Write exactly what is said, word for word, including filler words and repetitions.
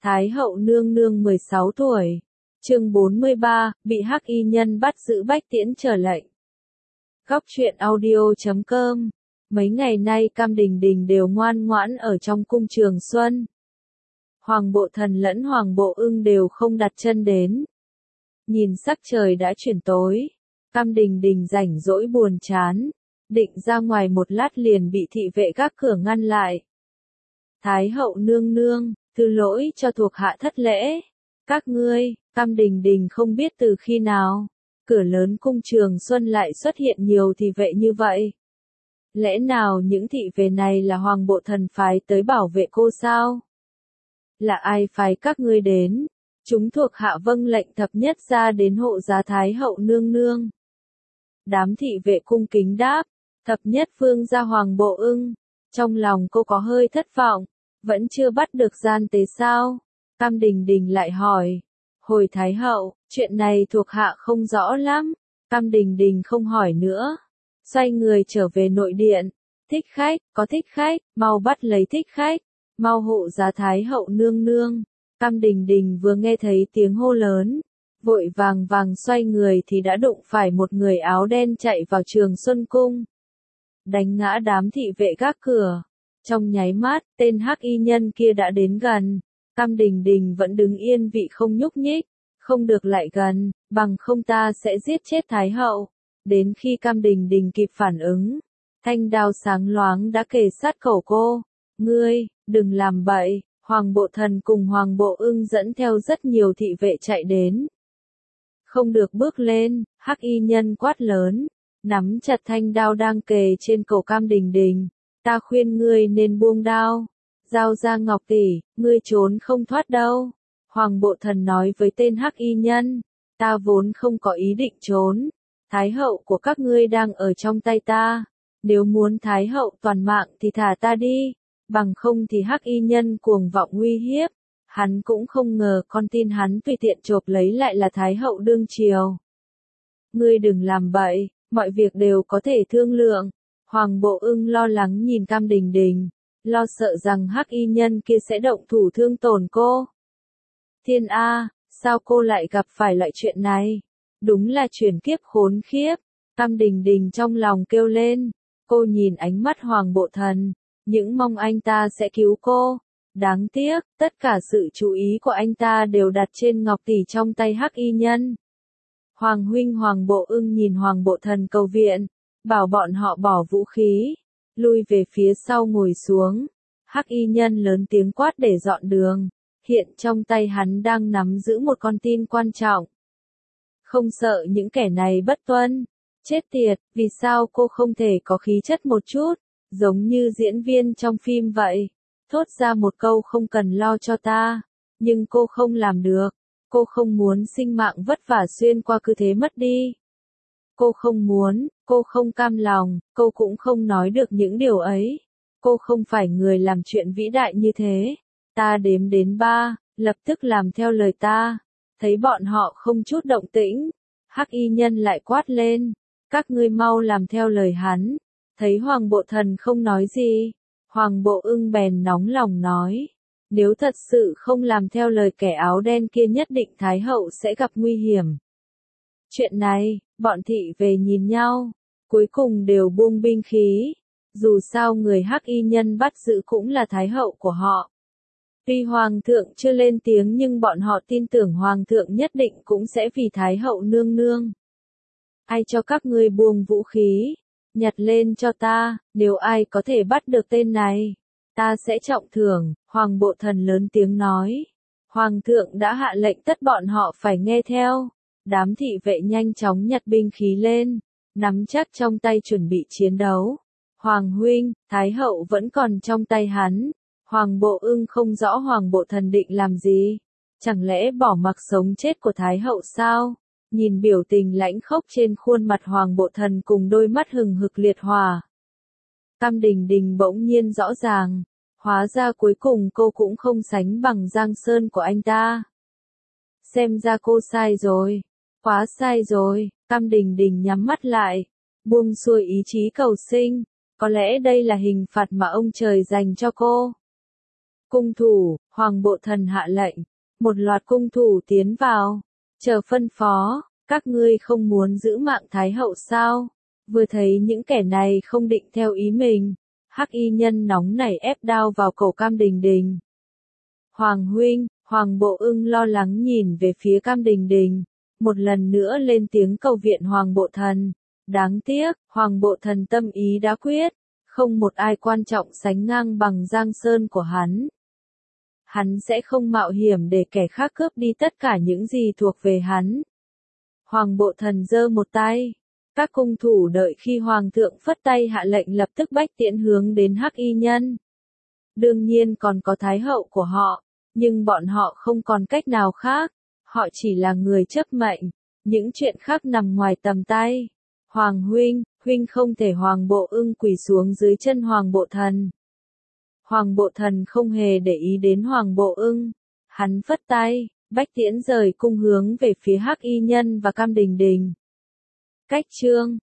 Thái hậu nương nương mười sáu tuổi. Chương bốn mươi ba, bị hắc y nhân bắt giữ bách tiễn trở lệnh. Góc truyện audio chấm com. Mấy ngày nay Cam Đình Đình đều ngoan ngoãn ở trong cung Trường Xuân. Hoàng Bộ Thần lẫn Hoàng Bộ Ưng đều không đặt chân đến. Nhìn sắc trời đã chuyển tối, Cam Đình Đình rảnh rỗi buồn chán, định ra ngoài một lát liền bị thị vệ gác cửa ngăn lại. Thái hậu nương nương, thứ lỗi cho thuộc hạ thất lễ. Các ngươi, Cam Đình Đình không biết từ khi nào, cửa lớn cung Trường Xuân lại xuất hiện nhiều thị vệ như vậy. Lẽ nào những thị vệ này là Hoàng Bộ Thần phái tới bảo vệ cô sao? Là ai phái các ngươi đến? Chúng thuộc hạ vâng lệnh thập nhất ra đến hộ giá Thái hậu nương nương. Đám thị vệ cung kính đáp, thập nhất vương gia Hoàng Bộ Ưng. Trong lòng cô có hơi thất vọng, vẫn chưa bắt được gian tế sao? Cam Đình Đình lại hỏi, hồi Thái hậu, chuyện này thuộc hạ không rõ lắm. Cam Đình Đình không hỏi nữa, xoay người trở về nội điện. Thích khách, có thích khách, mau bắt lấy thích khách, mau hộ giá Thái hậu nương nương. Cam Đình Đình vừa nghe thấy tiếng hô lớn, vội vàng vàng xoay người thì đã đụng phải một người áo đen chạy vào Trường Xuân cung, đánh ngã đám thị vệ gác cửa. Trong nháy mắt, tên hắc y nhân kia đã đến gần. Cam Đình Đình vẫn đứng yên vị không nhúc nhích, không được lại gần, bằng không ta sẽ giết chết Thái hậu. Đến khi Cam Đình Đình kịp phản ứng, thanh đao sáng loáng đã kề sát cổ cô. Ngươi, đừng làm bậy. Hoàng Bộ Thần cùng Hoàng Bộ Ưng dẫn theo rất nhiều thị vệ chạy đến. Không được bước lên, hắc y nhân quát lớn, nắm chặt thanh đao đang kề trên cổ Cam Đình Đình. Ta khuyên ngươi nên buông đao, giao ra ngọc tỷ, ngươi trốn không thoát đâu. Hoàng Bộ Thần nói với tên hắc y nhân, ta vốn không có ý định trốn. Thái hậu của các ngươi đang ở trong tay ta. Nếu muốn Thái hậu toàn mạng thì thả ta đi. Bằng không thì hắc y nhân cuồng vọng uy hiếp. Hắn cũng không ngờ con tin hắn tùy tiện chộp lấy lại là Thái hậu đương triều. Ngươi đừng làm bậy, mọi việc đều có thể thương lượng. Hoàng Bộ Ưng lo lắng nhìn Cam Đình Đình, lo sợ rằng hắc y nhân kia sẽ động thủ thương tổn cô. Thiên A, sao cô lại gặp phải loại chuyện này? Đúng là chuyển kiếp khốn khiếp. Cam Đình Đình trong lòng kêu lên. Cô nhìn ánh mắt Hoàng Bộ Thần, những mong anh ta sẽ cứu cô. Đáng tiếc, tất cả sự chú ý của anh ta đều đặt trên ngọc tỷ trong tay hắc y nhân. Hoàng huynh Hoàng Bộ Ưng nhìn Hoàng Bộ Thần cầu viện, bảo bọn họ bỏ vũ khí, lui về phía sau ngồi xuống. Hắc y nhân lớn tiếng quát để dọn đường, hiện trong tay hắn đang nắm giữ một con tin quan trọng. Không sợ những kẻ này bất tuân. Chết tiệt, vì sao cô không thể có khí chất một chút, giống như diễn viên trong phim vậy. Thốt ra một câu không cần lo cho ta, nhưng cô không làm được. Cô không muốn sinh mạng vất vả xuyên qua cứ thế mất đi. Cô không muốn, cô không cam lòng, cô cũng không nói được những điều ấy. Cô không phải người làm chuyện vĩ đại như thế. Ta đếm đến ba, lập tức làm theo lời ta. Thấy bọn họ không chút động tĩnh, hắc y nhân lại quát lên, các ngươi mau làm theo lời hắn. Thấy Hoàng Bộ Thần không nói gì, Hoàng Bộ Ưng bèn nóng lòng nói, nếu thật sự không làm theo lời kẻ áo đen kia nhất định Thái hậu sẽ gặp nguy hiểm. Chuyện này, bọn thị về nhìn nhau, cuối cùng đều buông binh khí. Dù sao người hắc y nhân bắt giữ cũng là Thái hậu của họ. Tuy Hoàng thượng chưa lên tiếng nhưng bọn họ tin tưởng Hoàng thượng nhất định cũng sẽ vì Thái hậu nương nương. Ai cho các ngươi buông vũ khí? Nhặt lên cho ta, nếu ai có thể bắt được tên này, ta sẽ trọng thưởng. Hoàng Bộ Thần lớn tiếng nói. Hoàng thượng đã hạ lệnh tất bọn họ phải nghe theo. Đám thị vệ nhanh chóng nhặt binh khí lên, nắm chắc trong tay chuẩn bị chiến đấu. Hoàng huynh, Thái hậu vẫn còn trong tay hắn. Hoàng Bộ Ưng không rõ Hoàng Bộ Thần định làm gì. Chẳng lẽ bỏ mặc sống chết của Thái hậu sao? Nhìn biểu tình lãnh khốc trên khuôn mặt Hoàng Bộ Thần cùng đôi mắt hừng hực liệt hỏa. Cam Đình Đình bỗng nhiên rõ ràng. Hóa ra cuối cùng cô cũng không sánh bằng Giang Sơn của anh ta. Xem ra cô sai rồi. Quá sai rồi. Cam Đình Đình nhắm mắt lại, buông xuôi ý chí cầu sinh. Có lẽ đây là hình phạt mà ông trời dành cho cô. Cung thủ, Hoàng Bộ Thần hạ lệnh. Một loạt cung thủ tiến vào. Chờ phân phó, các ngươi không muốn giữ mạng Thái hậu sao? Vừa thấy những kẻ này không định theo ý mình, Hắc y nhân nóng nảy ép đao vào cổ Cam Đình Đình. Hoàng huynh, Hoàng Bộ Ưng lo lắng nhìn về phía Cam Đình Đình, một lần nữa lên tiếng cầu viện Hoàng Bộ Thần. Đáng tiếc, Hoàng Bộ Thần tâm ý đã quyết, không một ai quan trọng sánh ngang bằng Giang Sơn của hắn. Hắn sẽ không mạo hiểm để kẻ khác cướp đi tất cả những gì thuộc về hắn. Hoàng Bộ Thần giơ một tay. Các cung thủ đợi khi Hoàng thượng phất tay hạ lệnh lập tức bách tiễn hướng đến Hắc y nhân. Đương nhiên còn có Thái hậu của họ, nhưng bọn họ không còn cách nào khác. Họ chỉ là người chấp mệnh, những chuyện khác nằm ngoài tầm tay. Hoàng huynh, huynh không thể Hoàng Bộ Ưng quỳ xuống dưới chân Hoàng Bộ Thần. Hoàng Bộ Thần không hề để ý đến Hoàng Bộ Ưng. Hắn phất tay, bách tiễn rời cung hướng về phía Hắc y nhân và Cam Đình Đình. Cách chương